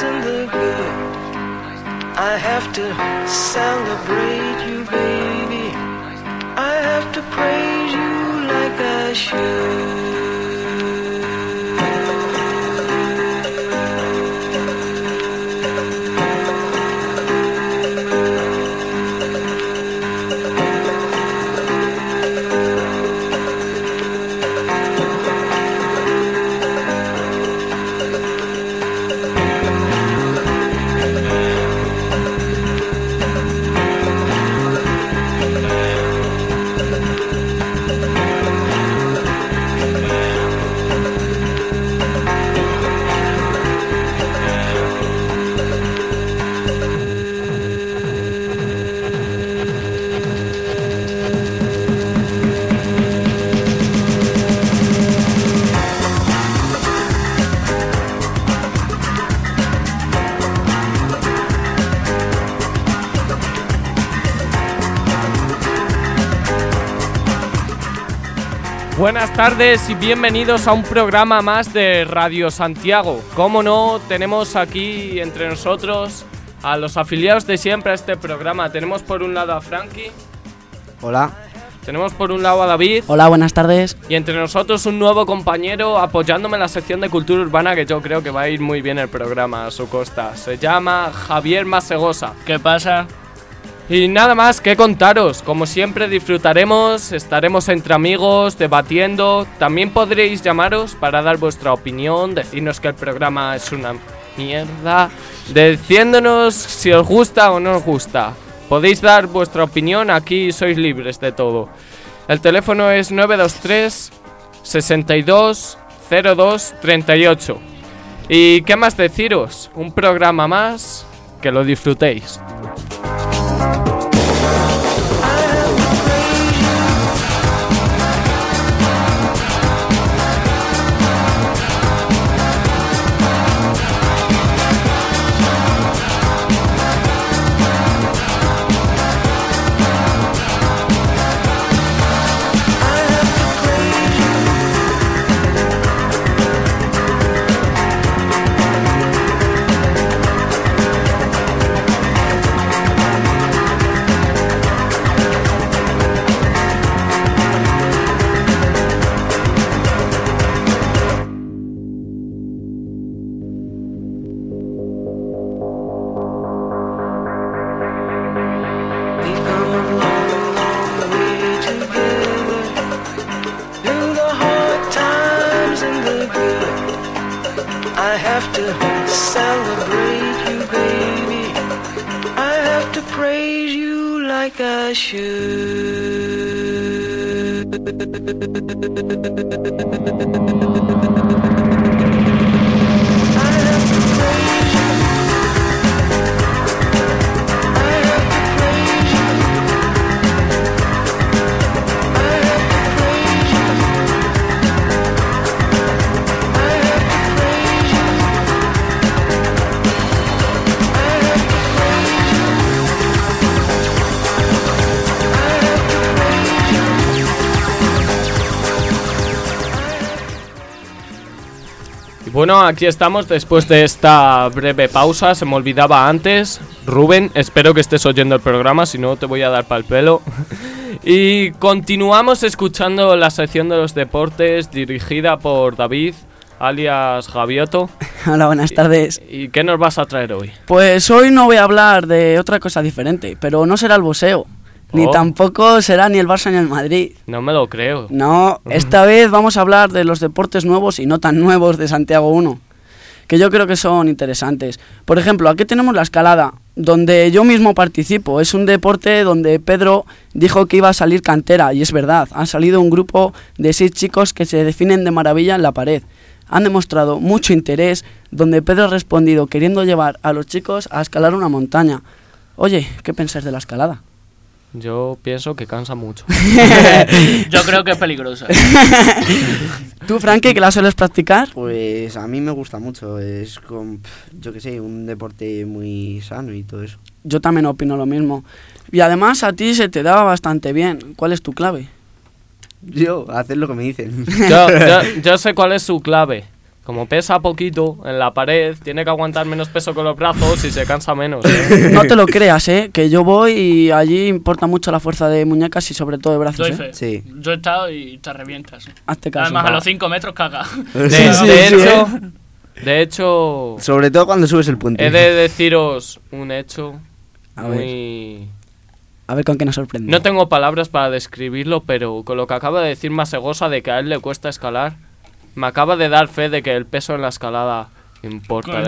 and the good. I have to celebrate you, baby. I have to praise you like I should. Buenas tardes y bienvenidos a un programa más de Radio Santiago. Como no, tenemos aquí entre nosotros a los afiliados de siempre a este programa. Tenemos por un lado a Frankie. Hola. Tenemos por un lado a David. Hola, buenas tardes. Y entre nosotros un nuevo compañero apoyándome en la sección de cultura urbana, que yo creo que va a ir muy bien el programa a su costa. Se llama Javier Masegosa. ¿Qué pasa? Y nada más que contaros, como siempre disfrutaremos, estaremos entre amigos, debatiendo. También podréis llamaros para dar vuestra opinión, decirnos que el programa es una mierda, diciéndonos si os gusta o no os gusta. Podéis dar vuestra opinión, aquí sois libres de todo. El teléfono es 923 62 02 38. ¿Y qué más deciros? Un programa más, que lo disfrutéis. Bueno, aquí estamos después de esta breve pausa. Se me olvidaba antes. Rubén, espero que estés oyendo el programa, si no te voy a dar pa'l pelo. Y continuamos escuchando la sección de los deportes dirigida por David, alias Gavioto. Hola, buenas tardes. ¿Y qué nos vas a traer hoy? Pues hoy no voy a hablar de otra cosa diferente, pero no será el boxeo. Ni tampoco será ni el Barça ni el Madrid. No me lo creo. No, esta vez vamos a hablar de los deportes nuevos y no tan nuevos de Santiago 1, que yo creo que son interesantes. Por ejemplo, aquí tenemos la escalada, donde yo mismo participo. Es un deporte donde Pedro dijo que iba a salir cantera, y es verdad. Han salido un grupo de 6 chicos que se definen de maravilla en la pared. Han demostrado mucho interés, donde Pedro ha respondido queriendo llevar a los chicos a escalar una montaña. Oye, ¿qué pensáis de la escalada? Yo pienso que cansa mucho. Yo creo que es peligrosa. ¿Tú, Frankie, que la sueles practicar? Pues a mí me gusta mucho. Es, yo qué sé, un deporte muy sano y todo eso. Yo también opino lo mismo. Y además a ti se te daba bastante bien. ¿Cuál es tu clave? Yo, hacer lo que me dicen. Yo sé cuál es su clave. Como pesa poquito en la pared, tiene que aguantar menos peso con los brazos y se cansa menos. ¿Eh? No te lo creas, que yo voy y allí importa mucho la fuerza de muñecas y sobre todo de brazos. Doy fe. Sí. Yo he estado y te revientas. Hazte caso. Además, a los 5 metros caga. De hecho, Sobre todo cuando subes el puente. he de deciros un hecho A ver. muy... A ver con qué nos sorprende. No tengo palabras para describirlo, pero con lo que acaba de decir Masegosa de que a él le cuesta escalar, me acaba de dar fe de que el peso en la escalada importa.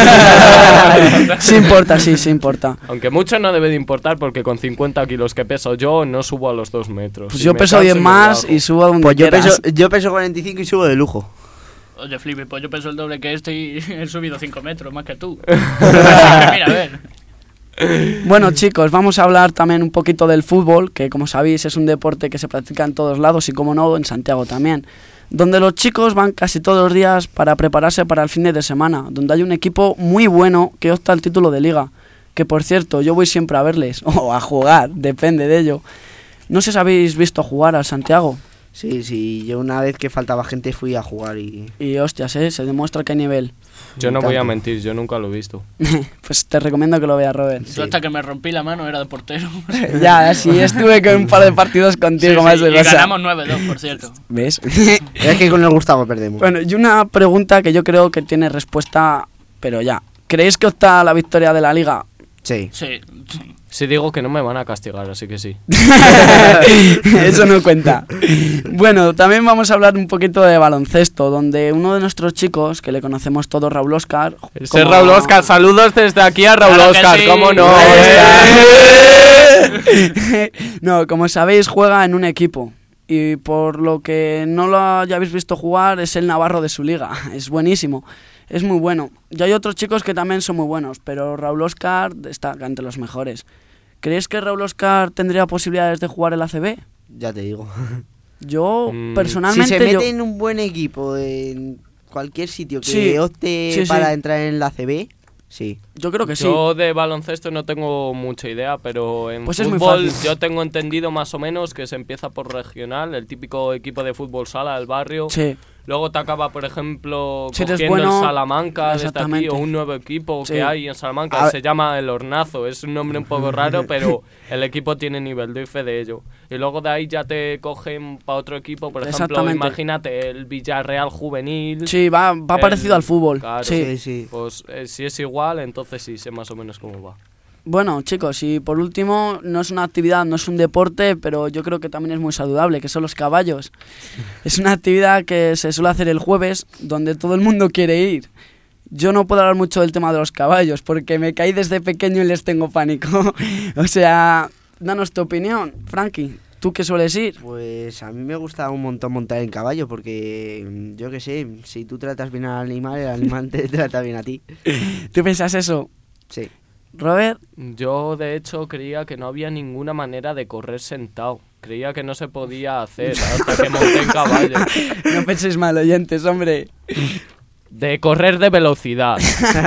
Sí importa, sí importa. Aunque mucho no debe de importar porque con 50 kilos que peso yo no subo a los 2 metros. Pues Y yo me peso canso 10 me más bajo. y subo a donde Pues quieras. yo peso 45 y subo de lujo. Oye, Flippy, pues yo peso el doble que este y he subido 5 metros más que tú. Mira, a ver. Bueno, chicos, vamos a hablar también un poquito del fútbol, que como sabéis es un deporte que se practica en todos lados y como no, en Santiago también, donde los chicos van casi todos los días para prepararse para el fin de semana, donde hay un equipo muy bueno que opta al título de liga, que por cierto, yo voy siempre a verles, o a jugar, depende de ello. No sé si habéis visto jugar al Santiago, Sí, yo una vez que faltaba gente fui a jugar y... y hostias, se demuestra que hay nivel. Yo no voy a tanto. mentir, yo nunca lo he visto. Pues te recomiendo que lo veas, Robert. Yo hasta que me rompí la mano era de portero. Ya, sí, estuve con un par de partidos contigo, Sí, más sí, de y cosa. ganamos 9-2, por cierto. ¿Ves? Es que con el Gustavo perdemos. Bueno, y una pregunta que yo creo que tiene respuesta, pero ya. ¿Creéis que opta a la victoria de la liga? Sí. Sí. Si digo que no me van a castigar, así que sí. Eso no cuenta. Bueno, también vamos a hablar un poquito de baloncesto, donde uno de nuestros chicos, que le conocemos todos, Raúl Oscar... Ese Raúl Oscar, saludos desde aquí a Raúl Claro que Oscar, sí. ¿cómo no? No, como sabéis, juega en un equipo. Y por lo que no lo hayáis visto jugar, es el navarro de su liga. Es buenísimo. Es muy bueno. Y hay otros chicos que también son muy buenos, pero Raúl Oscar destaca entre los mejores. ¿Crees que Raúl Oscar tendría posibilidades de jugar el ACB? Ya te digo. Yo, Mm, Si personalmente... se mete yo- en un buen equipo en cualquier sitio que Sí, opte sí, para sí. entrar en la CB, sí. Yo creo que sí. Yo de baloncesto no tengo mucha idea, pero en Pues es muy fútbol fácil. yo tengo entendido más o menos que se empieza por regional, el típico equipo de fútbol sala del barrio. Sí. Luego te acaba, por ejemplo, Si eres cogiendo bueno, el Salamanca desde aquí, exactamente. o un nuevo equipo Sí. que hay en Salamanca, A- se llama El Hornazo. Es un nombre un poco raro, pero el equipo tiene nivel, doy fe de ello. Y luego de ahí ya te cogen para otro equipo, por ejemplo, Exactamente. imagínate el Villarreal Juvenil. Sí, va el- parecido al fútbol. Claro, Sí. Sí. Pues si es igual, entonces sí sé más o menos cómo va. Bueno, chicos, y por último, no es una actividad, no es un deporte, pero yo creo que también es muy saludable, que son los caballos. Es una actividad que se suele hacer el jueves, donde todo el mundo quiere ir. Yo no puedo hablar mucho del tema de los caballos, porque me caí desde pequeño y les tengo pánico. O sea, danos tu opinión, Frankie. ¿Tú qué sueles ir? Pues a mí me gusta un montón montar en caballo porque, yo qué sé, si tú tratas bien al animal, el animal te trata bien a ti. ¿Tú piensas eso? Sí. Robert, Yo, de hecho, creía que no había ninguna manera de correr sentado. Creía que no se podía hacer hasta que monté en caballo. no penséis mal, oyentes, hombre. De correr de velocidad.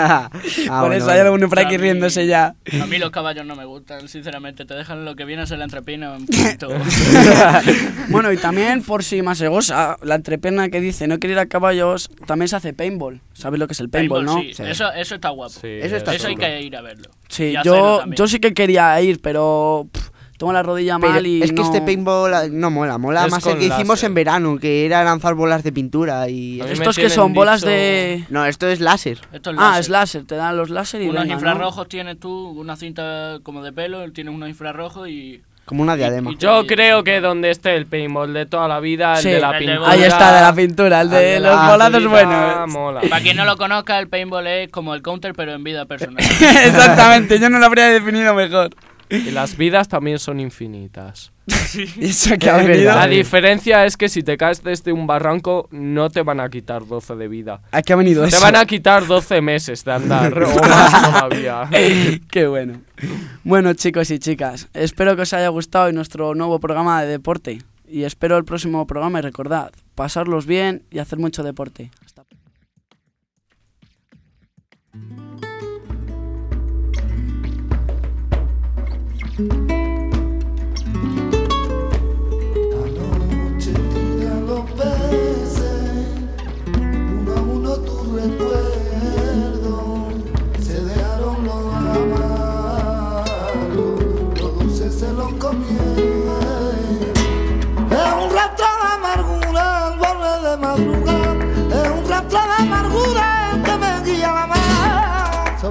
Por eso hay alguno por aquí A mí- riéndose ya. A mí los caballos no me gustan, sinceramente. Te dejan lo que viene a ser la entrepierna un poquito. Bueno, y también por si Masegosa, la entrepierna que dice no quiere ir a caballos, también se hace paintball. ¿Sabes lo que es el paintball, no? Sí, Sí. eso está guapo. Sí, Eso está Eso hay seguro. que ir a verlo. Sí, Y hacerlo yo también. sí que quería ir, pero tengo la rodilla Pero mal y es que no... este paintball no mola, mola Es más el con que hicimos láser. en verano, que era lanzar bolas de pintura y... A mí me ¿Estos que tienen son? ¿Bolas dicho- de...? No, esto es láser. Esto es Ah, láser. es láser, te dan los láser y Unos venga, ¿no? infrarrojos tienes tú, una cinta como de pelo, tienes unos infrarrojos y... Como una diadema. y- Yo creo que donde esté el paintball de toda la vida, el Sí. de la El de pintura... Ahí está, de la pintura, el de el los la volados pintura buenos. mola. Para quien no lo conozca, el paintball es como el counter, pero en vida personal. Exactamente, yo no lo habría definido mejor. Y las vidas también son infinitas. Eso que ha Es venido... verdad. La diferencia es que si te caes desde un barranco, no te van a quitar 12 de vida. ¿A qué ha venido Te eso? van a quitar 12 meses de andar, o más todavía. Qué bueno. Bueno, chicos y chicas, espero que os haya gustado hoy nuestro nuevo programa de deporte. Y espero el próximo programa y recordad, pasarlos bien y hacer mucho deporte. Hasta Anoche tiran los peces, uno a uno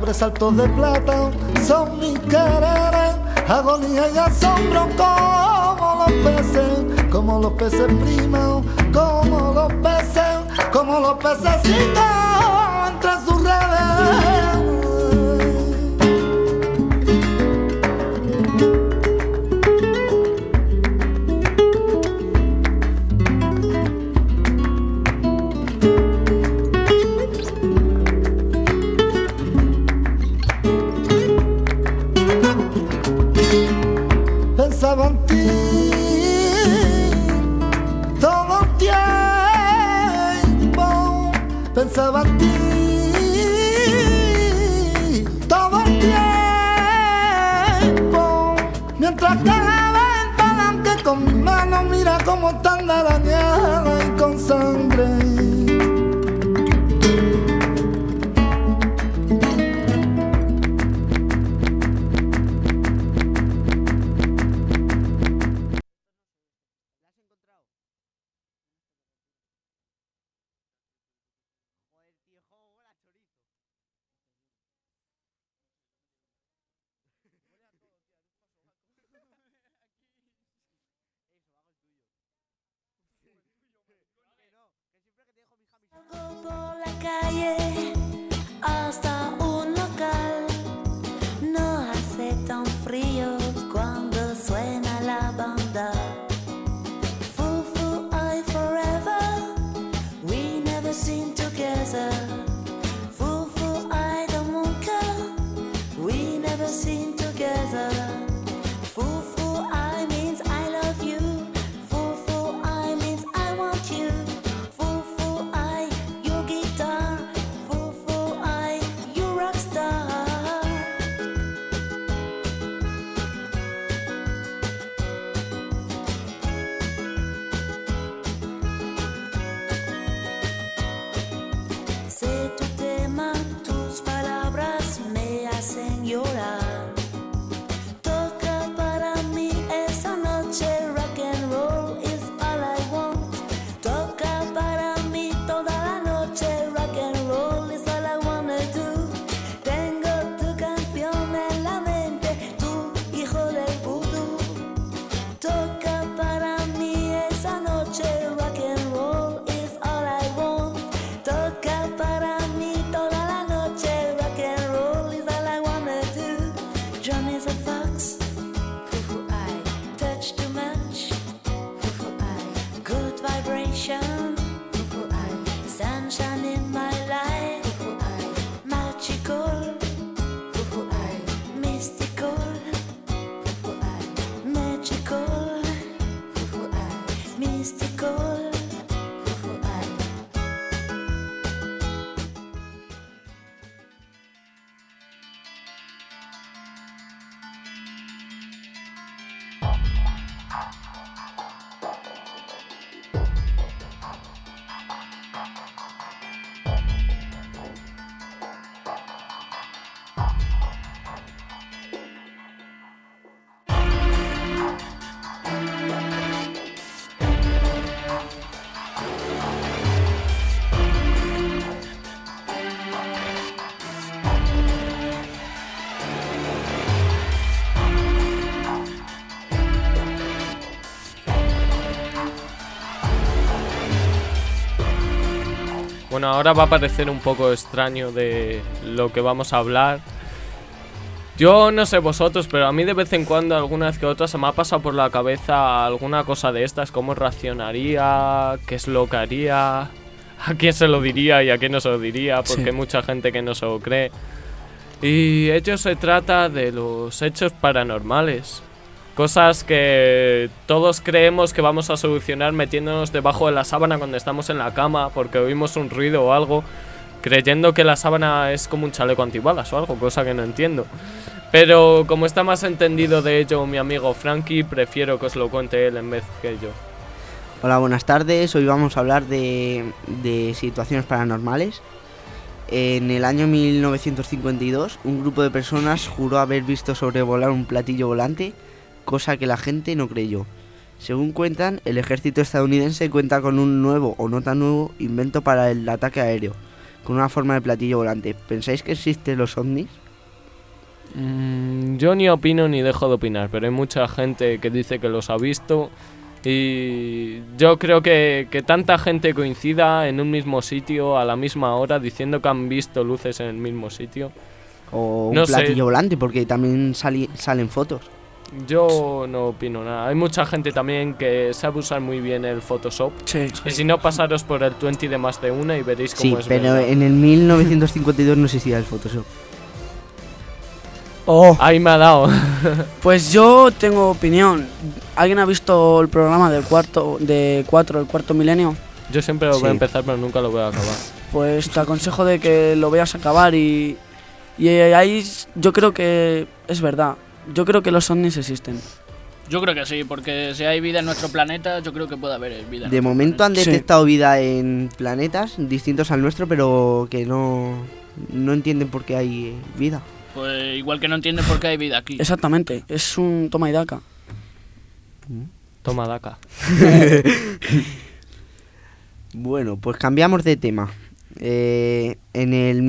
sobresaltos de plata son mis quereres, agonía y asombro como los peces priman, como los pececitos entre sus redes. Pensaba en ti todo el tiempo, pensaba en ti todo el tiempo, mientras que la ventana que con mis manos mira cómo están arañadas y con sangre. Por la calle hasta un local, no hace tan frío cuando suena la banda. Fufu I forever, we never seen together. Fufu I the Munka, we never seen together. Fufu I means I love you. Fufu I means I want you. Sé tu tema, tus palabras me hacen llorar. Toca para mí esa noche, rock and roll is all I want. Toca para mí toda la noche, rock and roll is all I wanna do. Tengo tu canción en la mente, tu hijo del vudú. Toca para mí esa noche, rock and roll is all I want. Toca para mí toda la noche, rock and roll is all I wanna do. Drum is a fox, fufu I touch too much, fufu I good vibration, fufu I sunshine in my life, fufu I magical, fufu I mystical, fufu I magical, fufu I mystical, fufu I. Bueno, ahora va a parecer un poco extraño de lo que vamos a hablar. Yo no sé vosotros, pero a mí de vez en cuando, alguna vez que otra, se me ha pasado por la cabeza alguna cosa de estas. ¿Cómo reaccionaría? ¿Qué es lo que haría? ¿A quién se lo diría y a quién no se lo diría? Porque hay mucha gente que no se lo cree. Y ello se trata de los hechos paranormales. Cosas que todos creemos que vamos a solucionar metiéndonos debajo de la sábana cuando estamos en la cama porque oímos un ruido o algo, creyendo que la sábana es como un chaleco antibalas o algo, cosa que no entiendo. Pero como está más entendido de ello mi amigo Frankie, prefiero que os lo cuente él en vez que yo. Hola, buenas tardes. Hoy vamos a hablar de situaciones paranormales. En el año 1952, un grupo de personas juró haber visto sobrevolar un platillo volante, cosa que la gente no creyó. Según cuentan, el ejército estadounidense cuenta con un nuevo o no tan nuevo invento para el ataque aéreo, con una forma de platillo volante. ¿Pensáis que existen los ovnis? Yo ni opino ni dejo de opinar, pero hay mucha gente que dice que los ha visto y yo creo que tanta gente coincida en un mismo sitio a la misma hora diciendo que han visto luces en el mismo sitio. O un No sé. platillo volante, porque también salen fotos. Yo no opino nada. Hay mucha gente también que sabe usar muy bien el Photoshop. Sí. Y si no, pasaros por el 20 de más de una y veréis Sí, cómo es pero verdad. en el 1952 no existía el Photoshop. Oh, Ahí me ha dado. pues yo tengo opinión. ¿Alguien ha visto el programa del el cuarto milenio? Yo siempre lo voy a Sí. empezar, pero nunca lo voy a acabar. Pues te aconsejo de que lo veas acabar y ahí yo creo que es verdad. Yo creo que los ovnis existen. Yo creo que sí, porque si hay vida en nuestro planeta, yo creo que puede haber vida. en De nuestro momento han planeta. Sí. detectado vida en planetas distintos al nuestro, pero que no entienden por qué hay vida. Pues igual que no entienden por qué hay vida aquí. Exactamente, es un toma y daca. Toma, daca. Bueno, pues cambiamos de tema. En el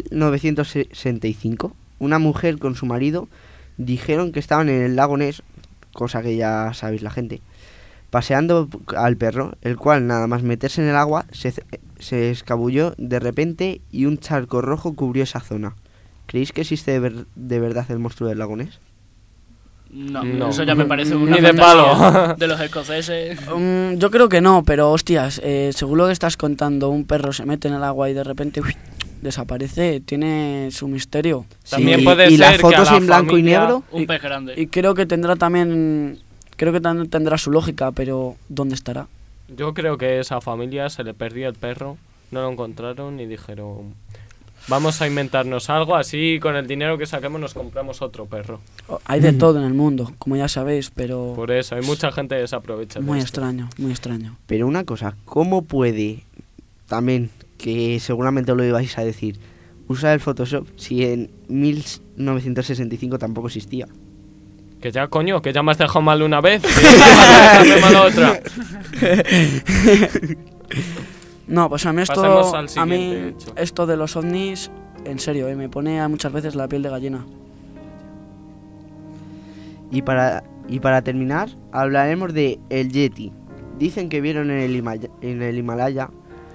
1965, una mujer con su marido dijeron que estaban en el lago Ness, cosa que ya sabéis la gente, paseando al perro, el cual nada más meterse en el agua se escabulló de repente y un charco rojo cubrió esa zona. ¿Creéis que existe de verdad el monstruo del lago Ness? No, No. eso ya me parece una Ni de fantasía palo. de los escoceses. Yo creo que no, pero hostias, según lo que estás contando, un perro se mete en el agua y de repente desaparece, tiene su misterio. También Sí, puede y ser las que fotos a la en blanco familia- y negro. Un pez grande. Y creo que tendrá también tendrá su lógica, pero ¿dónde estará? Yo creo que esa familia se le perdió el perro, no lo encontraron y dijeron: vamos a inventarnos algo, así con el dinero que saquemos nos compramos otro perro. Hay de todo en el mundo, como ya sabéis, pero Por eso, hay mucha gente que se aprovecha de muy esto. extraño, muy extraño. Pero una cosa, ¿cómo puede, también, que seguramente lo ibais a decir, usar el Photoshop si en 1965 tampoco existía? Que ya, coño, que ya me has dejado mal una vez. Dame mal otra. No, pues a mí Pasemos al a siguiente mí hecho. esto de los ovnis, en serio, me pone muchas veces la piel de gallina. Y para terminar, hablaremos de el Yeti. Dicen que vieron en el Himalaya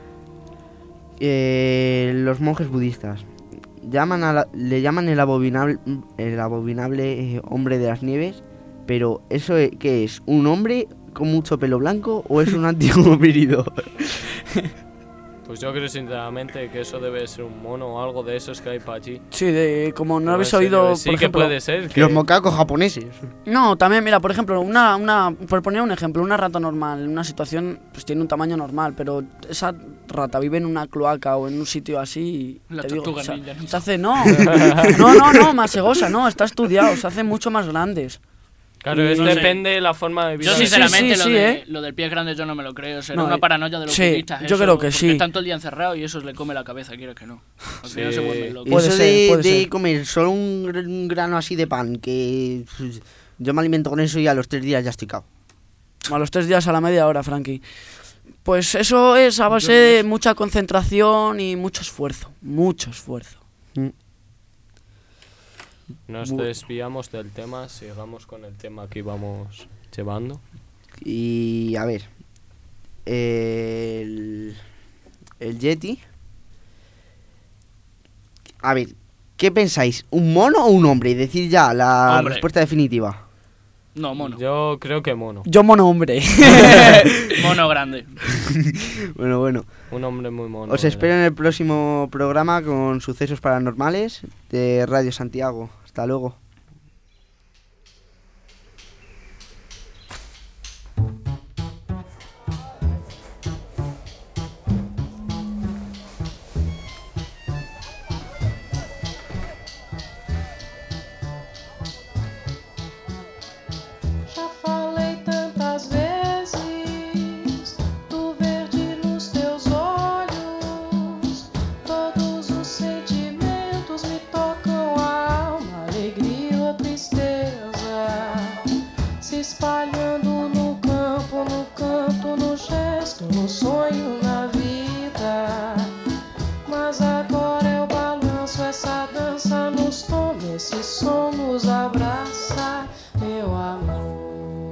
los monjes budistas. Le llaman el abominable hombre de las nieves. Pero ¿eso qué es? ¿Un hombre con mucho pelo blanco o es un antiguo viridor? Pues yo creo sinceramente que eso debe ser un mono o algo de esos que hay para allí. Sí, como no Pero habéis en serio, oído, sí por que ejemplo... puede ser. Que... Los mocacos japoneses. No, también, mira, por ejemplo, por poner un ejemplo, una rata normal, en una situación, pues tiene un tamaño normal, pero esa rata vive en una cloaca o en un sitio así y La te digo, tortuga o sea, ninja, ¿no? se hace, no, más segosa, no, está estudiado, se hacen mucho más grandes. Claro, Y- es No sé. depende de la forma de vida. Yo Sí, sinceramente sí, sí, lo del pie grande yo no me lo creo. Será No, una paranoia de los sí, budistas. yo eso, creo que porque sí. Están todo el día encerrados y eso les come la cabeza, quieres que no. Al final Sí. se vuelven locos. Puede Eso ser, puede de ser. comer solo un grano así de pan, que pues, yo me alimento con eso y a los 3 días ya estoy cao. A los 3 días a la media hora, Frankie. Pues eso es a base de mucha concentración y mucho esfuerzo, mucho esfuerzo. Nos desviamos del tema, sigamos con el tema que íbamos llevando. Y a ver, el Yeti. A ver, ¿qué pensáis? ¿Un mono o un hombre? Y decir ya la Hombre. respuesta definitiva. No, mono. Yo creo que mono. Yo mono hombre. Mono grande. Bueno. Un hombre muy mono. Os espero en el próximo programa con sucesos paranormales de Radio Santiago. Hasta luego. Já falei tantas vezes do verde nos teus olhos. Todos os sentimentos me tocam a alma, alegria. Nesse som nos abraça, meu amor.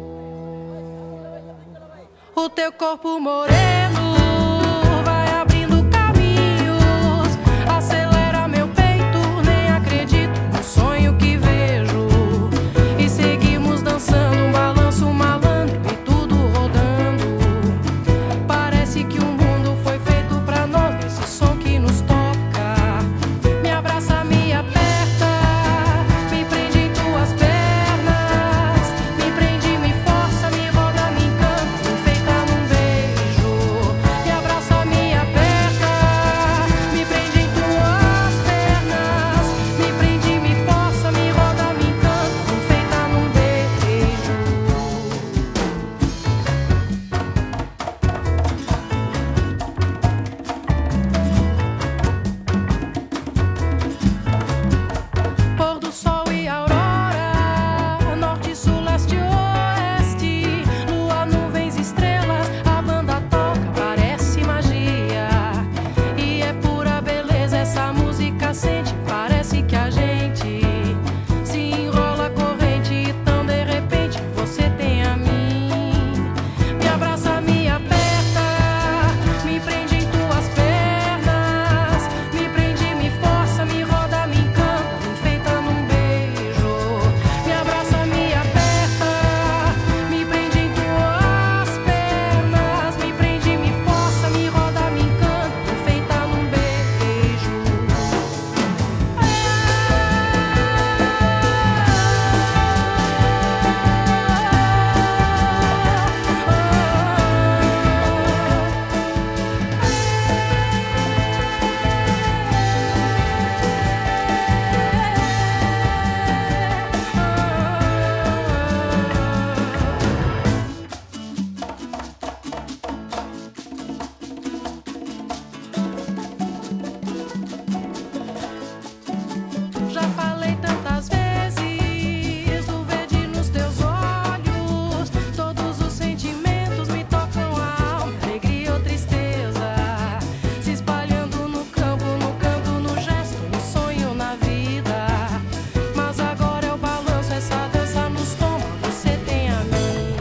O teu corpo moreno vai abrindo caminhos, acelera meu peito, nem acredito no sonho que vejo. E seguimos dançando um balanço malandro e tudo rodando. Parece que o mundo foi feito pra nós, nesse som que nos toca. Me abraça, me aperta, me prende em tuas pernas, me prende, me força, me roda, me encanta, me enfeita num beijo. Me abraça, me aperta, me prende em tuas pernas, me prende, me força, me roda, me encanta, me enfeita num beijo. Pôr do sol e aurora, norte, sul, leste, oeste, lua, nuvens, estrelas, a banda toca, parece magia. E é pura beleza, essa música sente, parece que a gente se enrola corrente e tão de repente você tem a mim. Me abraça, me aperta, me prende em tuas pernas, me prende, me força, me roda, me encanta, me enfeita num beijo. Me abraça, me aperta, me prende em tuas pernas, me prende, me força, me roda, me encanta, me enfeita num beijo. Já falei tantas vezes do verde nos teus olhos. Todos os sentimentos me tocam a alma, alegria ou tristeza, se espalhando no campo, no canto, no gesto, no sonho, na vida. Mas agora eu balanço, essa dança nos toma, você tem a mim.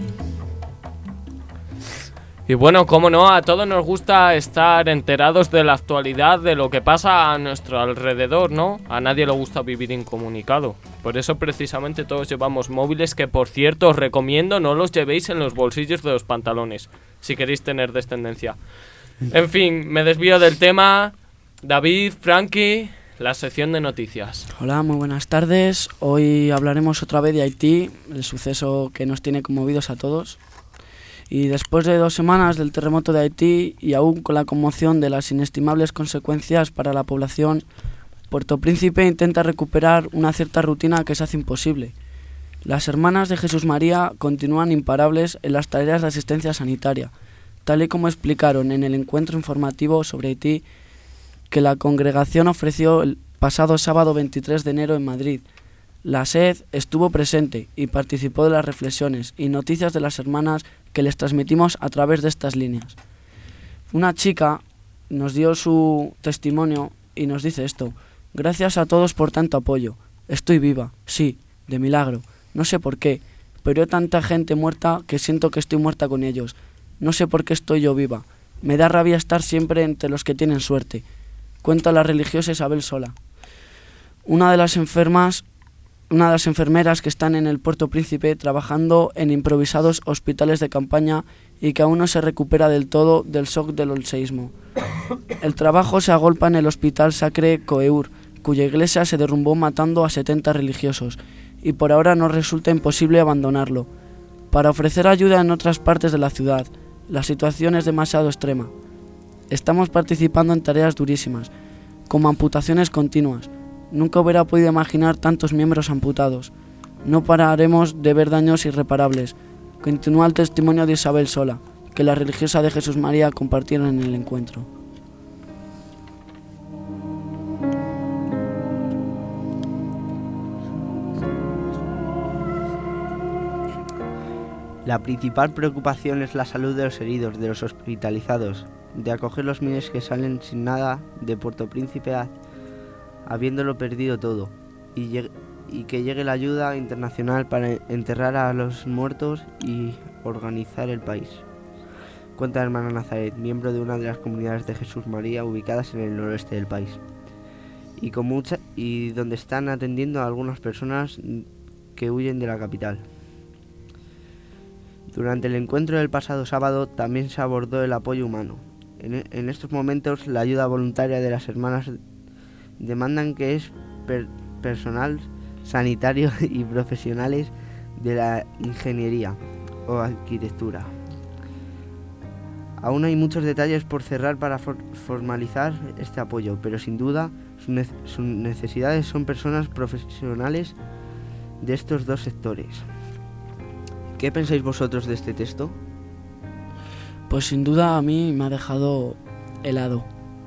Y bueno, como no, a todos nos gusta estar enterados de la actualidad, de lo que pasa a nuestro alrededor, ¿no? A nadie le gusta vivir incomunicado. Por eso precisamente todos llevamos móviles que, por cierto, os recomiendo no los llevéis en los bolsillos de los pantalones, si queréis tener descendencia. En fin, me desvío del tema. David, Frankie, la sección de noticias. Hola, muy buenas tardes. Hoy hablaremos otra vez de Haití, el suceso que nos tiene conmovidos a todos. Y después de 2 semanas del terremoto de Haití y aún con la conmoción de las inestimables consecuencias para la población, Puerto Príncipe intenta recuperar una cierta rutina que se hace imposible. Las hermanas de Jesús María continúan imparables en las tareas de asistencia sanitaria, tal y como explicaron en el encuentro informativo sobre Haití que la congregación ofreció el pasado sábado 23 de enero en Madrid. La SED estuvo presente y participó de las reflexiones y noticias de las hermanas que les transmitimos a través de estas líneas. Una chica nos dio su testimonio y nos dice esto: gracias a todos por tanto apoyo. Estoy viva, sí, de milagro. No sé por qué, pero hay tanta gente muerta que siento que estoy muerta con ellos. No sé por qué estoy yo viva. Me da rabia estar siempre entre los que tienen suerte. Cuenta la religiosa Isabel Sola. Una de las enfermeras que están en el Puerto Príncipe trabajando en improvisados hospitales de campaña y que aún no se recupera del todo del shock del seísmo. El trabajo se agolpa en el Hospital Sacré Coeur, cuya iglesia se derrumbó matando a 70 religiosos, y por ahora nos resulta imposible abandonarlo. Para ofrecer ayuda en otras partes de la ciudad, la situación es demasiado extrema. Estamos participando en tareas durísimas, como amputaciones continuas. Nunca hubiera podido imaginar tantos miembros amputados. No pararemos de ver daños irreparables. Continúa el testimonio de Isabel Sola, que la religiosa de Jesús María compartieron en el encuentro. La principal preocupación es la salud de los heridos, de los hospitalizados, de acoger los miles que salen sin nada de Puerto Príncipe habiéndolo perdido todo. y que llegue la ayuda internacional para enterrar a los muertos y organizar el país. Cuenta la hermana Nazaret, miembro de una de las comunidades de Jesús María ubicadas en el noroeste del país, y donde están atendiendo a algunas personas que huyen de la capital. Durante el encuentro del pasado sábado también se abordó el apoyo humano. En estos momentos la ayuda voluntaria de las hermanas demandan que es personal sanitario y profesionales de la ingeniería o arquitectura. Aún hay muchos detalles por cerrar para formalizar este apoyo, pero sin duda sus necesidades son personas profesionales de estos dos sectores. ¿Qué pensáis vosotros de este texto? Pues sin duda a mí me ha dejado helado.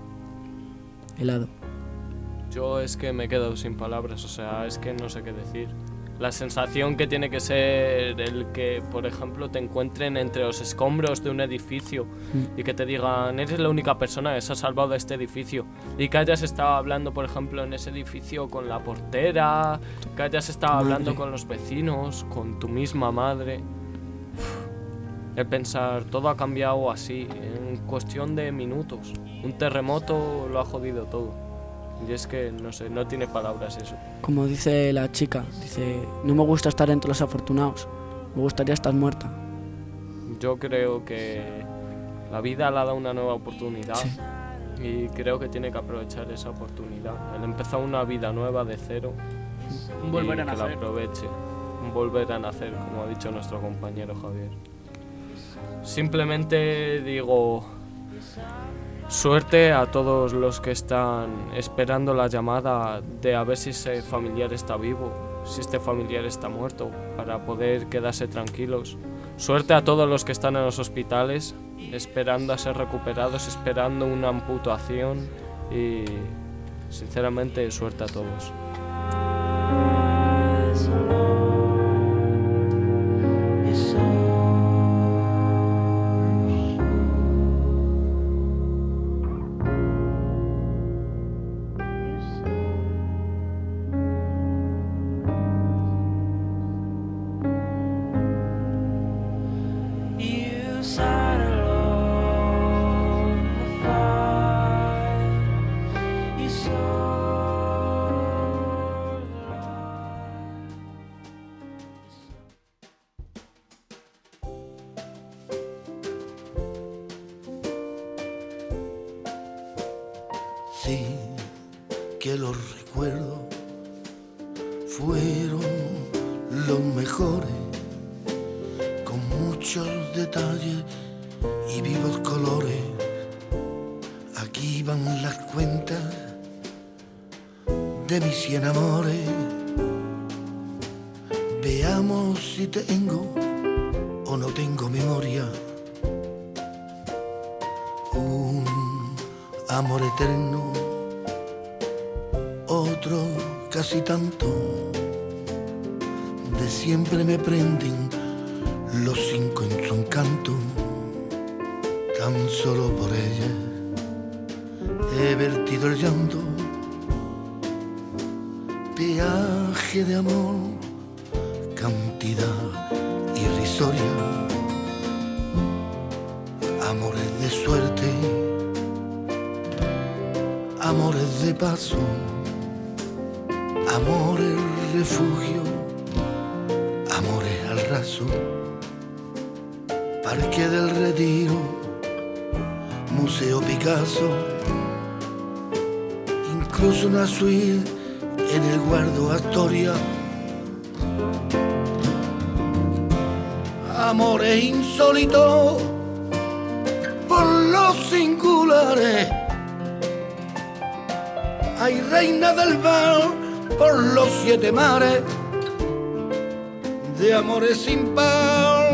Yo es que me he quedado sin palabras, o sea, es que no sé qué decir. La sensación que tiene que ser el que, por ejemplo, te encuentren entre los escombros de un edificio y que te digan, eres la única persona que se ha salvado de este edificio, y que hayas estado hablando, por ejemplo, en ese edificio con la portera, que hayas estado hablando con los vecinos, con tu misma madre. El pensar, todo ha cambiado así, en cuestión de minutos. Un terremoto lo ha jodido todo. Y es que, no sé, no tiene palabras eso. Como dice la chica, dice, no me gusta estar entre los afortunados, me gustaría estar muerta. Yo creo que la vida le ha dado una nueva oportunidad, sí, y creo que tiene que aprovechar esa oportunidad. Él empezó una vida nueva de cero, un volver a nacer. Que la aproveche, un volver a nacer, como ha dicho nuestro compañero Javier. Simplemente digo, suerte a todos los que están esperando la llamada de a ver si ese familiar está vivo, si este familiar está muerto, para poder quedarse tranquilos. Suerte a todos los que están en los hospitales, esperando a ser recuperados, esperando una amputación, y sinceramente suerte a todos. Sí, que los recuerdos fueron los mejores, con muchos detalles y vivos colores. Aquí van las cuentas de mis 100 amores. Veamos si tengo o no tengo memoria. Un amor eterno, otro casi tanto. De siempre me prenden los 5 en su encanto. Tan solo por ella he vertido el llanto. Peaje de amor, cantidad irrisoria. Amores de suerte, amores de paso, amores refugio, amores al raso. Parque del Retiro, Museo Picasso, incluso una suite en el Guardo Astoria. Amores insólitos por los singulares. Hay reina del bar por los 7 mares. De amores sin par,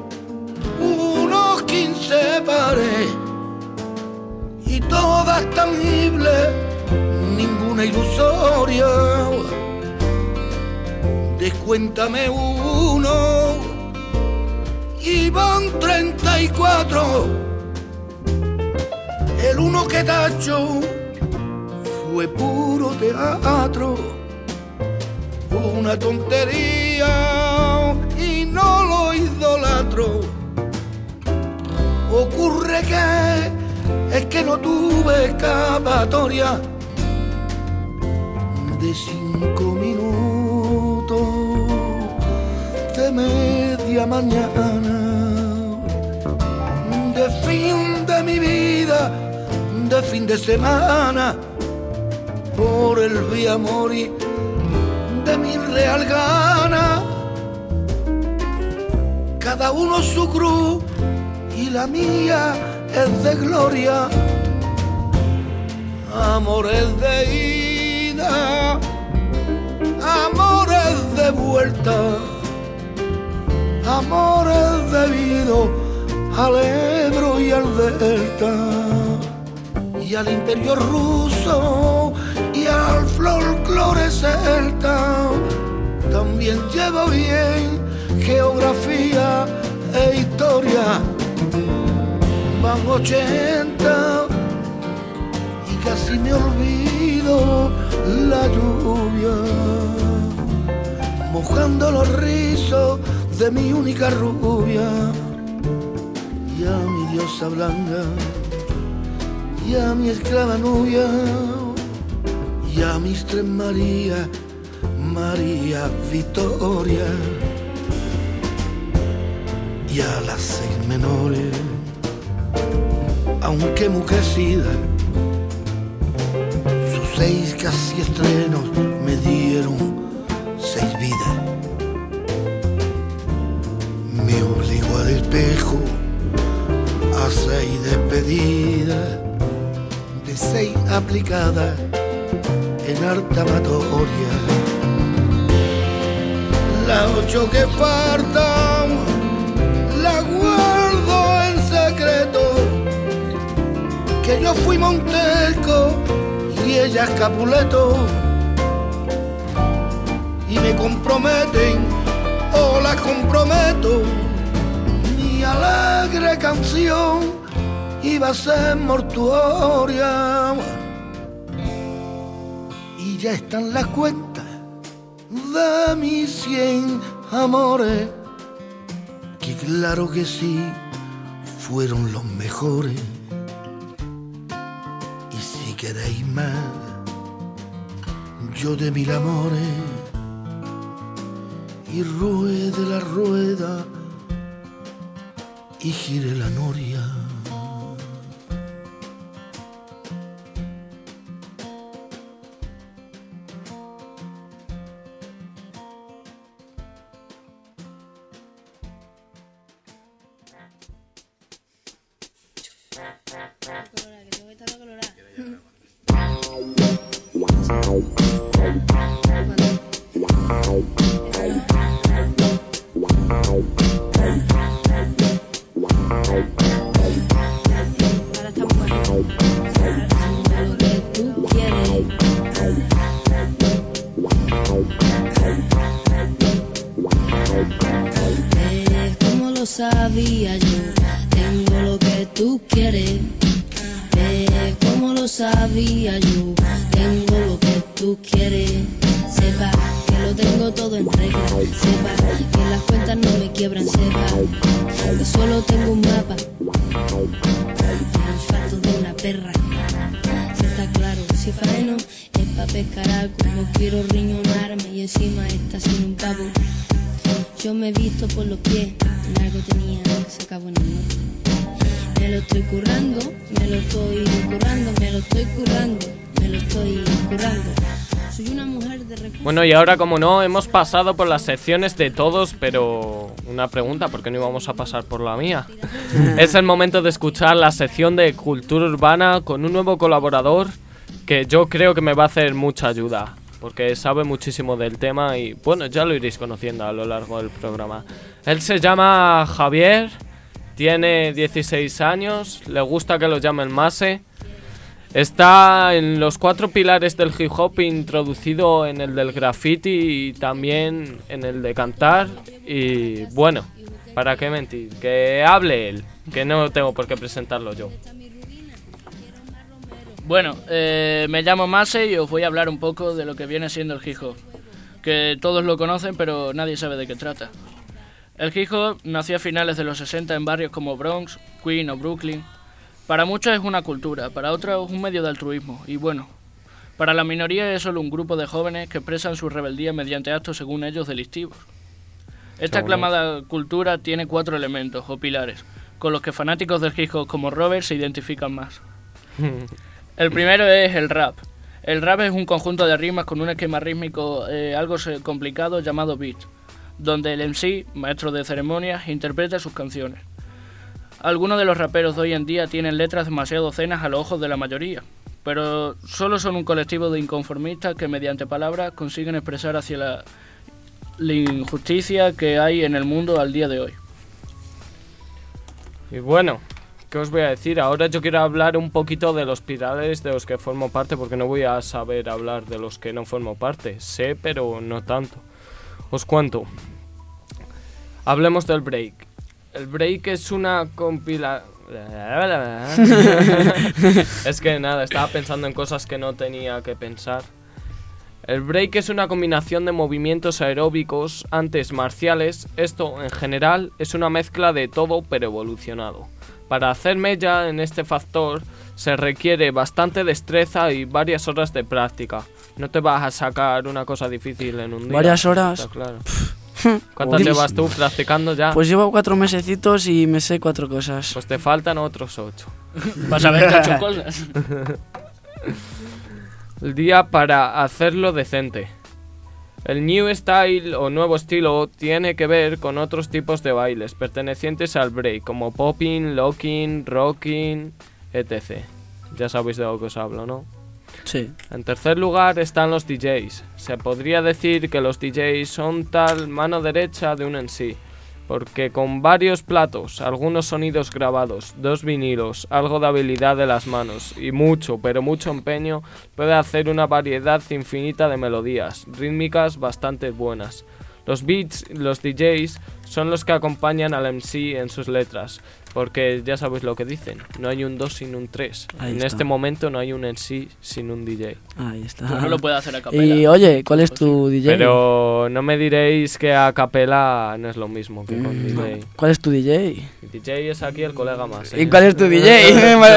unos 15 pares. Y todas tangibles, ninguna ilusoria. Descuéntame uno y van 34. El uno que tacho fue puro teatro. una tontería y no lo idolatro. Ocurre que es que no tuve escapatoria de 5 minutos de media mañana, de fin de mi vida, de fin de semana, por el vía morir de mi real gana. Cada uno su cruz y la mía es de gloria. Amores de ida, amores de vuelta, amores debidos al Ebro y al Delta, y al interior ruso y al folclore celta. También llevo bien geografía e historia. Van 80 y casi me olvido la lluvia, mojando los rizos de mi única rubia, y a mi diosa blanca, y a mi esclava Nubia, y a mis 3 María, María Victoria, y a las 6 menores, aunque muy crecida, sus 6 casi estrenos me dieron 6 vidas. Me obligó al espejo a 6 despedidas, de 6 aplicadas en harta amatoria. Las 8 que faltan la guardo en secreto, que yo fui Montesco y ella es Capuleto, y me comprometen o la comprometo. Mi alegre canción iba a ser mortuoria, y ya están las cuentas de mis 100 amores, que claro que sí, fueron los mejores. Y si queréis más, yo de 1000 amores, y ruede la rueda y gire la noria. Sabía yo, tengo lo que tú quieres. Como lo sabía yo, tengo lo que tú quieres. Sepa que lo tengo todo en regla, sepa que las cuentas no me quiebran, sepa que solo tengo un mapa, el olfato de una perra. Si está claro, si faeno es pa' pescar algo, no quiero riñonarme y encima está sin un pavo. Yo me he visto por los pies, en algo tenía que se acabó en el norte. Me lo estoy currando, me lo estoy currando, me lo estoy currando, me lo estoy currando. Soy una mujer de recursos. Bueno, y ahora, como no, hemos pasado por las secciones de todos, pero una pregunta, ¿por qué no íbamos a pasar por la mía? Es el momento de escuchar la sección de cultura urbana con un nuevo colaborador que yo creo que me va a hacer mucha ayuda, porque sabe muchísimo del tema y, bueno, ya lo iréis conociendo a lo largo del programa. Él se llama Javier, tiene 16 años, le gusta que lo llamen Mase. Está en los 4 pilares del hip hop, introducido en el del graffiti y también en el de cantar. Y bueno, ¿para qué mentir? Que hable él, que no tengo por qué presentarlo yo. Bueno, me llamo Mase y os voy a hablar un poco de lo que viene siendo el hip hop. que todos lo conocen pero nadie sabe de qué trata. El hip hop nació a finales de los 60 en barrios como Bronx, Queens o Brooklyn. Para muchos es una cultura, para otros un medio de altruismo y bueno, para la minoría es solo un grupo de jóvenes que expresan su rebeldía mediante actos según ellos delictivos. Esta aclamada cultura tiene 4 elementos o pilares, con los que fanáticos del hip hop como Robert se identifican más. El primero es el rap. El rap es un conjunto de rimas con un esquema rítmico algo complicado llamado beat, donde el MC, maestro de ceremonias, interpreta sus canciones. Algunos de los raperos de hoy en día tienen letras demasiado obscenas a los ojos de la mayoría, pero solo son un colectivo de inconformistas que mediante palabras consiguen expresar hacia la injusticia que hay en el mundo al día de hoy. Y bueno, ¿qué os voy a decir? Ahora yo quiero hablar un poquito de los pilares de los que formo parte, porque no voy a saber hablar de los que no formo parte. Sé, pero no tanto. Os cuento. Hablemos del break. El break es una Es que nada, estaba pensando en cosas que no tenía que pensar. El break es una combinación de movimientos aeróbicos, antes marciales. Esto, en general, es una mezcla de todo, pero evolucionado. Para hacer mella en este factor, se requiere bastante destreza y varias horas de práctica. No te vas a sacar una cosa difícil en un día. ¿Varias horas? Está claro. ¿Cuántas llevas tú practicando ya? Pues llevo 4 mesecitos y me sé 4 cosas. Pues te faltan otros 8. Vas a ver que 8 cosas. El día para hacerlo decente. El New Style o nuevo estilo tiene que ver con otros tipos de bailes pertenecientes al break, como popping, locking, rocking, etc. Ya sabéis de lo que os hablo, ¿no? Sí. En tercer lugar están los DJs. Se podría decir que los DJs son tal mano derecha de un MC, porque con varios platos, algunos sonidos grabados, 2 vinilos, algo de habilidad de las manos y mucho, pero mucho empeño, puede hacer una variedad infinita de melodías, rítmicas bastante buenas. Los beats, los DJs, son los que acompañan al MC en sus letras, porque ya sabéis lo que dicen, no hay un 2 sin un 3. Ahí en está. este momento no hay un MC sin un DJ. Ahí está. Pues no lo puede hacer a capela. Y oye, ¿cuál es tu DJ? Pero no me diréis que a capela no es lo mismo que con DJ. ¿Cuál es tu DJ? El DJ es aquí el colega más. ¿Y cuál es tu DJ?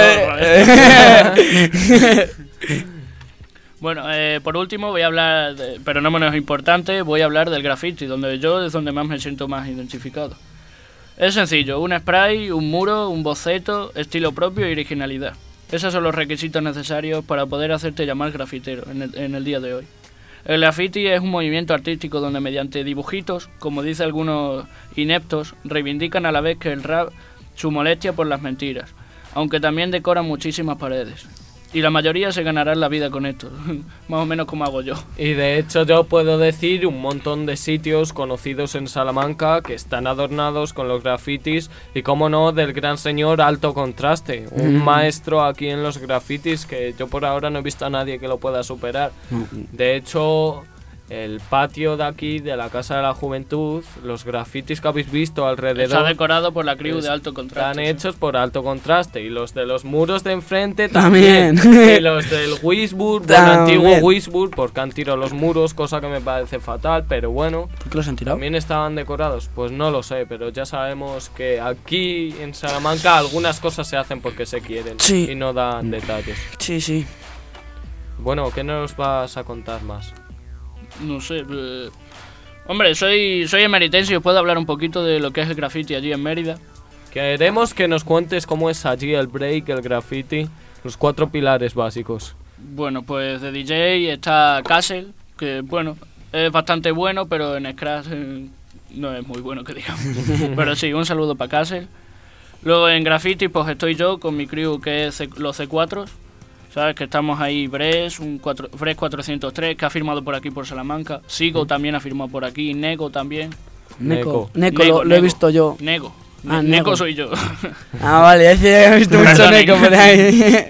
Bueno, por último voy a hablar, pero no menos importante, voy a hablar del graffiti, donde yo es donde más me siento más identificado. Es sencillo, un spray, un muro, un boceto, estilo propio y originalidad. Esos son los requisitos necesarios para poder hacerte llamar grafitero en el día de hoy. El graffiti es un movimiento artístico donde mediante dibujitos, como dicen algunos ineptos, reivindican a la vez que el rap su molestia por las mentiras, aunque también decoran muchísimas paredes. Y la mayoría se ganarán la vida con esto, más o menos como hago yo. Y de hecho yo puedo decir un montón de sitios conocidos en Salamanca que están adornados con los grafitis y, como no, del gran señor Alto Contraste, un maestro aquí en los grafitis que yo por ahora no he visto a nadie que lo pueda superar. De hecho, el patio de aquí, de la Casa de la Juventud, los grafitis que habéis visto alrededor... Está decorado por la crew de Alto Contraste. Están hechos por Alto Contraste. Y los de los muros de enfrente también. Y los del Wisburg, por antiguo Wisburg, porque han tirado los muros, cosa que me parece fatal, pero bueno. ¿Por qué los han tirado? ¿También estaban decorados? Pues no lo sé, pero ya sabemos que aquí en Salamanca algunas cosas se hacen porque se quieren. Sí. Y no dan detalles. Sí, sí. Bueno, ¿qué nos vas a contar más? No sé, hombre, soy emeritense y os puedo hablar un poquito de lo que es el graffiti allí en Mérida. Queremos que nos cuentes cómo es allí el break, el graffiti, los 4 pilares básicos. Bueno, pues de DJ está Castle, que bueno, es bastante bueno, pero en Scratch no es muy bueno, que digamos. Pero sí, un saludo para Castle. Luego en graffiti pues estoy yo con mi crew, que es los C4. ¿Sabes? Que estamos ahí, Bres 403, que ha firmado por aquí por Salamanca. Sigo también ha firmado por aquí. Nego también. Neko lo he visto yo. Nego. Ah, Neko soy yo. Ah, vale, es que he visto mucho Neko por ahí.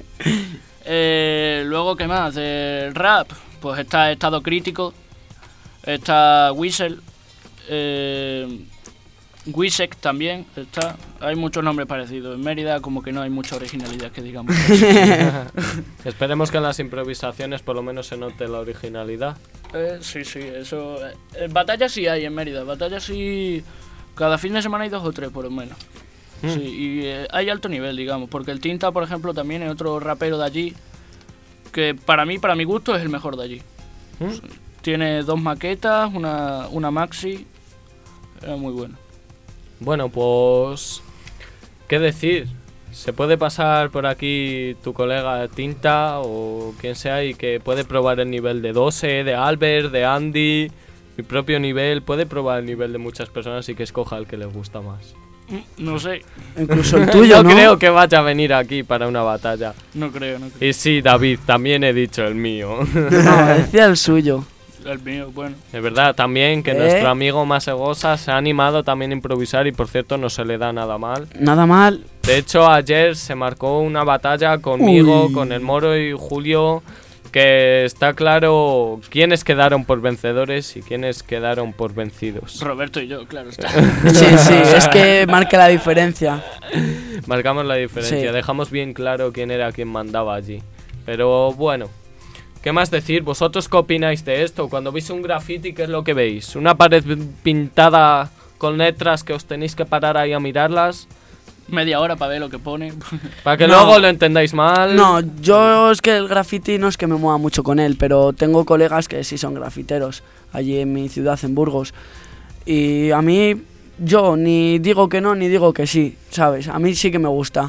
Luego, ¿qué más? Del rap, pues está Estado Crítico, está Whistle, Wisek también está. Hay muchos nombres parecidos. En Mérida como que no hay mucha originalidad, que digamos. Esperemos que en las improvisaciones por lo menos se note la originalidad. Sí, eso... batallas sí hay en Mérida. Batallas sí... Cada fin de semana hay 2 o 3 por lo menos. Sí, y hay alto nivel, digamos. Porque el Tinta, por ejemplo, también es otro rapero de allí. Que para mi gusto, es el mejor de allí. Tiene 2 maquetas, una maxi. Era muy bueno. Bueno, pues... ¿qué decir? Se puede pasar por aquí tu colega Tinta o quien sea y que puede probar el nivel de Dose, de Albert, de Andy, mi propio nivel. Puede probar el nivel de muchas personas y que escoja el que les gusta más. No sé. Incluso el tuyo, No ¿no? creo que vaya a venir aquí para una batalla. No creo. Y sí, David, también he dicho el mío. No, decía el suyo. El mío, bueno. Es verdad, también que nuestro amigo Masegosa se ha animado también a improvisar y por cierto no se le da nada mal. Nada mal. De hecho, ayer se marcó una batalla conmigo, Uy. con el Moro y Julio, que está claro quiénes quedaron por vencedores y quiénes quedaron por vencidos. Roberto y yo, claro está. Sí, es que marca la diferencia. Marcamos la diferencia, Sí. dejamos bien claro quién era quien mandaba allí. Pero bueno, ¿qué más decir? ¿Vosotros qué opináis de esto? Cuando veis un graffiti, ¿qué es lo que veis? ¿Una pared pintada con letras que os tenéis que parar ahí a mirarlas? Media hora para ver lo que pone. Para que No. luego lo entendáis mal. No, yo es que el graffiti no es que me mueva mucho con él, pero tengo colegas que sí son grafiteros allí en mi ciudad, en Burgos. Y a mí, yo ni digo que no ni digo que sí, ¿sabes? A mí sí que me gusta.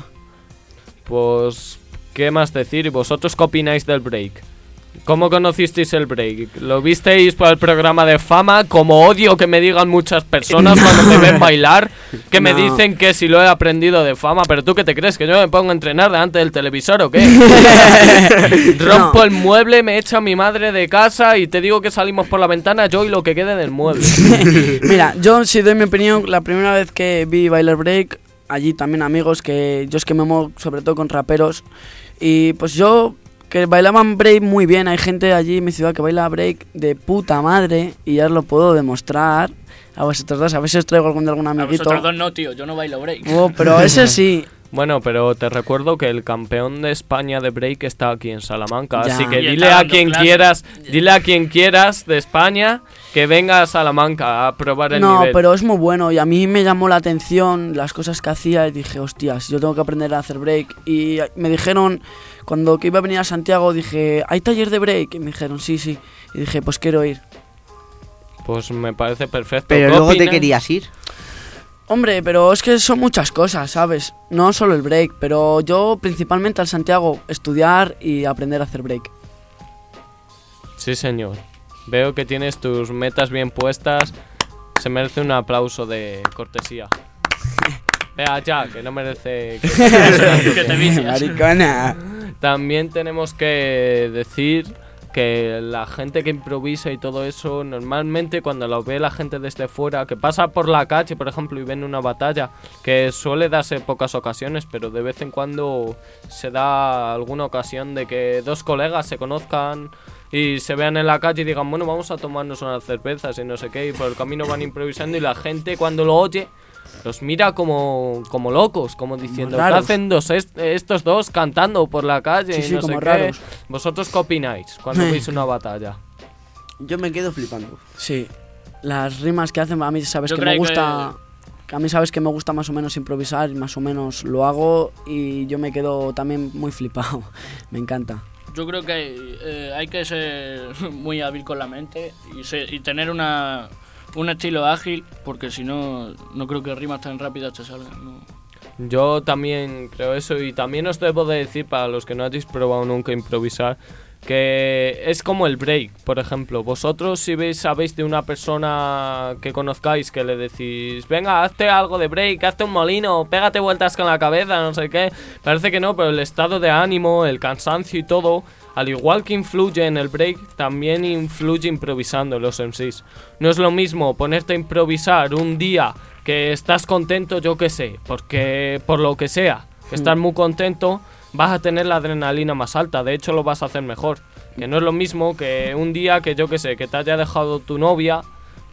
Pues, ¿qué más decir? ¿Y vosotros qué opináis del break? ¿Cómo conocisteis el break? ¿Lo visteis por el programa de Fama? Como odio que me digan muchas personas cuando me ven bailar, que me No. dicen que si lo he aprendido de Fama. ¿Pero tú qué te crees? ¿Que yo me pongo a entrenar delante del televisor o qué? Rompo el mueble, me echa mi madre de casa y te digo que salimos por la ventana yo y lo que quede del mueble. Mira, yo si doy mi opinión, la primera vez que vi bailar break, allí también amigos, que yo es que me muevo sobre todo con raperos, y pues yo... que bailaban break muy bien, hay gente allí en mi ciudad que baila break de puta madre y ya os lo puedo demostrar a vosotros dos, a ver si os traigo algún A amiguito. vosotros dos no, tío, yo no bailo break. Oh, pero ese sí. Bueno, pero te recuerdo que el campeón de España de break está aquí en Salamanca, Ya. así que Y dile está a dando quien clases. quieras, dile a quien quieras de España que venga a Salamanca a probar el No, nivel. pero es muy bueno y a mí me llamó la atención las cosas que hacía y dije, hostias, yo tengo que aprender a hacer break. Y me dijeron, cuando que iba a venir a Santiago, dije, ¿hay taller de break? Y me dijeron, sí. Y dije, pues quiero ir. Pues me parece perfecto. Pero ¿Qué luego te opinan? querías ir. Hombre, pero es que son muchas cosas, ¿sabes? No solo el break, pero yo principalmente al Santiago estudiar y aprender a hacer break. Sí, señor. Veo que tienes tus metas bien puestas. Se merece un aplauso de cortesía. Vea ya, que no merece... Que te vicias. Maricona. También tenemos que decir que la gente que improvisa y todo eso, normalmente cuando lo ve la gente desde fuera, que pasa por la calle, por ejemplo, y ven una batalla, que suele darse pocas ocasiones, pero de vez en cuando se da alguna ocasión de que dos colegas se conozcan y se vean en la calle y digan, bueno, vamos a tomarnos unas cervezas y no sé qué, y por el camino van improvisando y la gente cuando lo oye los mira como locos, como diciendo, ¿qué raros. hacen estos dos cantando por la calle? Sí, y sí, no sé como qué? raros. ¿Vosotros qué opináis cuando veis una batalla? Yo me quedo flipando. Sí, las rimas que hacen a mí sabes Yo que me creo gusta, que a mí sabes que me gusta más o menos improvisar y más o menos lo hago y yo me quedo también muy flipado, me encanta. Yo creo que hay que ser muy hábil con la mente y tener un estilo ágil, porque si no, no creo que rimas tan rápidas te salgan. No. Yo también creo eso y también os debo de decir, para los que no hayáis probado nunca improvisar, que es como el break, por ejemplo. Vosotros si sabéis de una persona que conozcáis que le decís, venga, hazte algo de break, hazte un molino, pégate vueltas con la cabeza, no sé qué. Parece que no, pero el estado de ánimo, el cansancio y todo, al igual que influye en el break, también influye improvisando los MCs. No es lo mismo ponerte a improvisar un día que estás contento, yo qué sé, porque por lo que sea, que estás muy contento, vas a tener la adrenalina más alta, de hecho lo vas a hacer mejor. Que no es lo mismo que un día que yo qué sé, que te haya dejado tu novia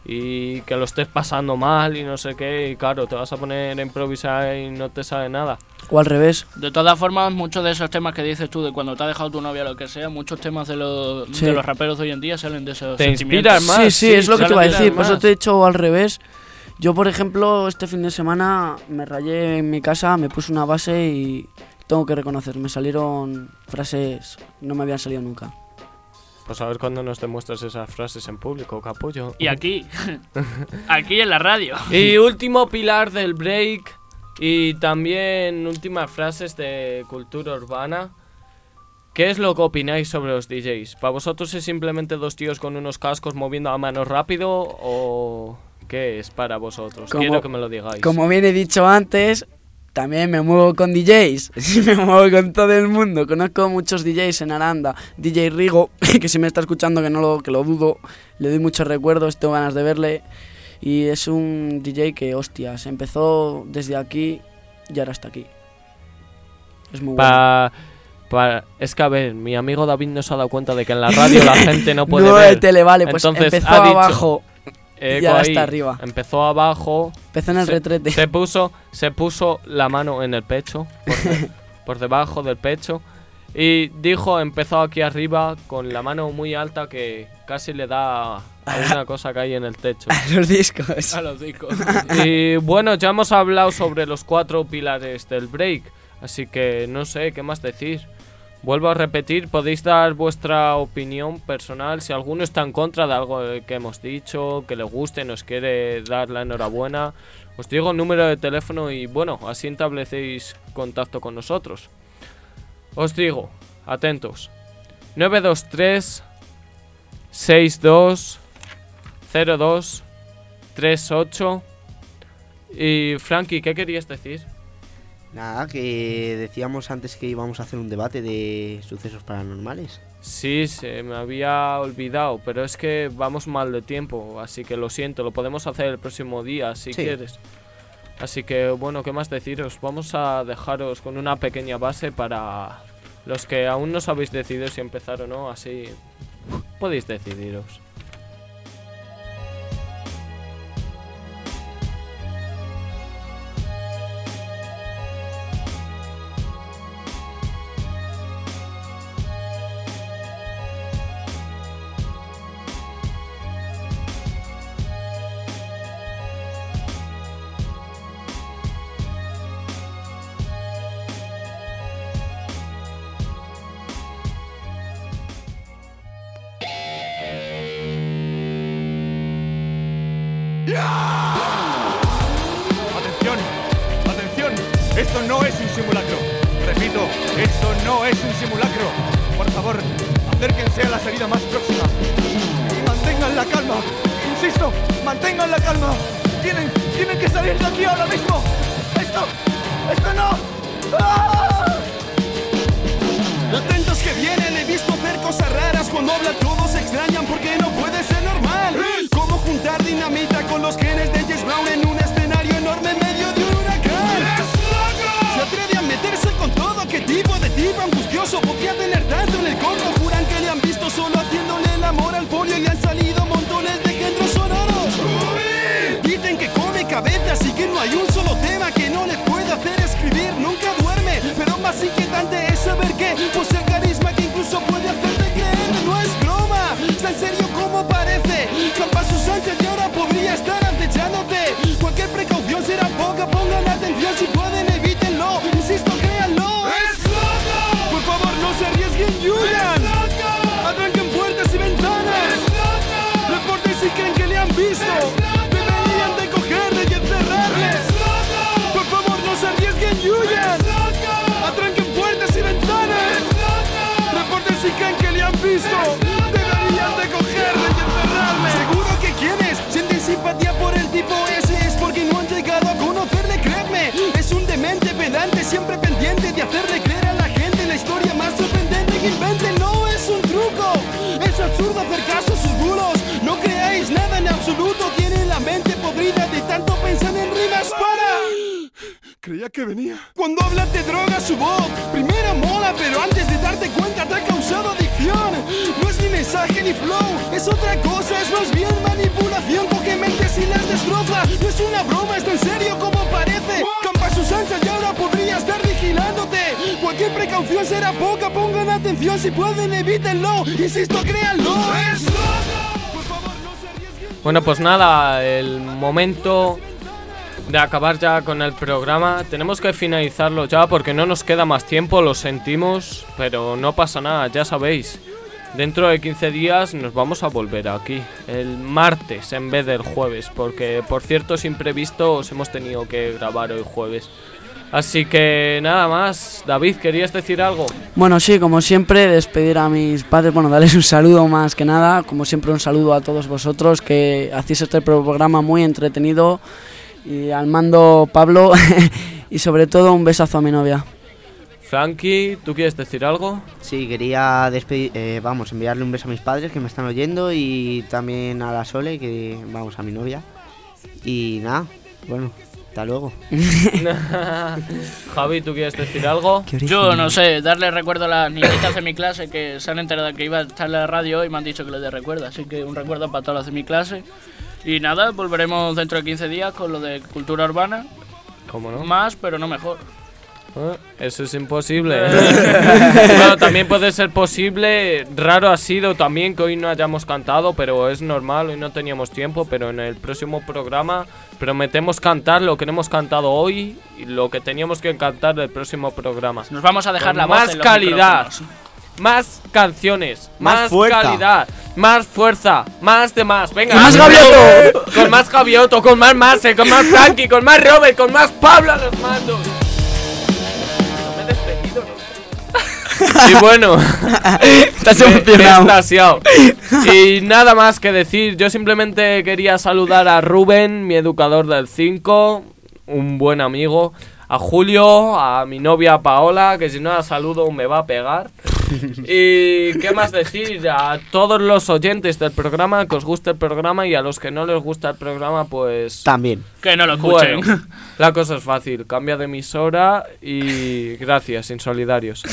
y que lo estés pasando mal y no sé qué, y claro, te vas a poner a improvisar y no te sabe nada. O al revés. De todas formas, muchos de esos temas que dices tú, de cuando te ha dejado tu novia o lo que sea, muchos temas de los raperos de hoy en día salen de esos te sentimientos. inspiran más. Sí, es lo que te iba a decir, por más. eso te he dicho al revés. Yo, por ejemplo, este fin de semana me rayé en mi casa, me puse una base y tengo que reconocer, me salieron frases, no me habían salido nunca. Pues a ver cuándo nos demuestras esas frases en público, capullo. Y aquí, aquí en la radio. Y último pilar del break y también últimas frases de cultura urbana. ¿Qué es lo que opináis sobre los DJs? ¿Para vosotros es simplemente dos tíos con unos cascos moviendo a mano rápido o qué es para vosotros? Quiero que me lo digáis. Como bien he dicho antes, también me muevo con DJs, me muevo con todo el mundo. Conozco muchos DJs en Aranda. DJ Rigo, que si me está escuchando, que lo dudo, le doy muchos recuerdos, tengo ganas de verle. Y es un DJ que, hostias, empezó desde aquí y ahora está aquí. Es muy bueno. Es que, a ver, mi amigo David no se ha dado cuenta de que en la radio la gente no puede no ver. el tele, vale, pues entonces, empezó ha dicho, abajo y ahora está arriba. Empezó abajo. Empezó en el retrete. Se puso la mano en el pecho, por debajo del pecho. Y dijo, empezó aquí arriba con la mano muy alta que casi le da a una cosa que hay en el techo. A los discos. A los discos. Y bueno, ya hemos hablado sobre los 4 pilares del break. Así que no sé, ¿qué más decir? Vuelvo a repetir, podéis dar vuestra opinión personal. Si alguno está en contra de algo que hemos dicho, que le guste, nos quiere dar la enhorabuena, os digo el número de teléfono y bueno, así establecéis contacto con nosotros. Os digo, atentos, 923 62 02 38. Y Frankie, ¿qué querías decir? Nada, que decíamos antes que íbamos a hacer un debate de sucesos paranormales. Sí, se me había olvidado, pero es que vamos mal de tiempo, así que lo siento, lo podemos hacer el próximo día si quieres. Así que bueno, ¿qué más deciros? Vamos a dejaros con una pequeña base para los que aún no sabéis decidir si empezar o no, así podéis decidiros. ¡Atención! ¡Atención! Esto no es un simulacro. Repito, esto no es un simulacro. Por favor, acérquense a la salida más próxima. Y mantengan la calma. Insisto, mantengan la calma. Tienen que salir de aquí ahora mismo. Esto no. ¡Ah! Atentos que vienen, he visto hacer cosas raras. Cuando habla todos se extrañan porque no puede ser normal. Cómo juntar dinamita con los genes de James Brown en un escenario enorme en medio de un huracán. Se atreve a meterse con todo. ¿Qué tipo de tipo angustioso podría tener tanto en el corno? Juran que le han visto solo haciéndole el amor al folio y han salido montones de géneros sonoros. Dicen que come cabezas y que no hay un solo tema que no le pueda hacer escribir. Nunca duerme, pero más inquietante es saber que posee carisma que incluso puede hacerte creer. No es broma, es tan serio como parece. Campazo Sánchez y ahora podría estar acechándote. Cualquier precaución será poca, pongan atención si pueden, evítenlo. Insisto, créanlo. ¡Es loco! Por favor, no se arriesguen, Julian. ¡Es loco! Atranquen puertas y ventanas. ¡Es loco! Reporten si creen que le han visto. Deberían de cogerle y encerrarle. ¡Es loco! Por favor, no se arriesguen, Julian. ¡Es loco! Atranquen puertas y ventanas. ¡Es loco! Reporten si creen que le han visto. Deberían de cogerle y encerrarle. Seguro que quienes sienten simpatía por el tipo ese es porque no han llegado a conocerle, créeme. Es un demente pedante, siempre pendiente de hacerle creer a la gente la historia más sorprendente que inventen. No es un truco, es absurdo hacer caso a sus bulos. No creáis nada en absoluto, tienen la mente podrida de tanto pensar en rimas para... Creía que venía. Cuando habla de droga su voz primero mola, pero antes de darte cuenta te ha causado adicción. No es ni mensaje ni flow, es otra cosa, es más bien manipulación. Coge precaución será poca, pongan atención, si pueden evítenlo, insisto, créanlo. ¡Es loco! Por favor, no se arriesguen. Bueno, pues nada, el momento de acabar ya con el programa. Tenemos que finalizarlo ya porque no nos queda más tiempo, lo sentimos, pero no pasa nada, ya sabéis. Dentro de 15 días nos vamos a volver aquí, el martes en vez del jueves, porque por ciertos imprevistos hemos tenido que grabar hoy jueves. Así que nada más. David, ¿querías decir algo? Bueno, sí, como siempre, despedir a mis padres, bueno, darles un saludo más que nada, como siempre un saludo a todos vosotros que hacéis este programa muy entretenido, y al mando Pablo y sobre todo un besazo a mi novia. Frankie, ¿tú quieres decir algo? Sí, quería enviarle un beso a mis padres que me están oyendo y también a la Sole, que vamos, a mi novia. Y nada, bueno, hasta luego. Javi, ¿tú quieres decir algo? Yo no sé, darle recuerdo a las niñitas de mi clase que se han enterado de que iba a estar en la radio y me han dicho que les dé recuerdo, así que un recuerdo para todas las de mi clase. Y nada, volveremos dentro de 15 días con lo de cultura urbana. ¿Cómo no? Más, pero no mejor. Eso es imposible. Bueno, también puede ser posible. Raro ha sido también que hoy no hayamos cantado, pero es normal, hoy no teníamos tiempo. Pero en el próximo programa prometemos cantar lo que no hemos cantado hoy y lo que teníamos que cantar del próximo programa. Nos vamos a dejar con la voz más en los calidad, micrófonos. más canciones, Más fuerza. calidad, más fuerza, más de más. Venga, ¡Más Gavioto! Con más Gavioto, con más Marcel, con más Frankie, con más Robert, con más Pablo a los mandos. No me he despedido, ¿no? Y bueno, Estás me he emocionado. extasiado. Y nada más que decir, yo simplemente quería saludar a Rubén, mi educador del 5, un buen amigo, a Julio, a mi novia Paola, que si no la saludo me va a pegar. Y qué más decir, a todos los oyentes del programa, que os guste el programa, y a los que no les gusta el programa, pues También. Que no lo escuchen. bueno, la cosa es fácil, cambia de emisora y gracias, insolidarios.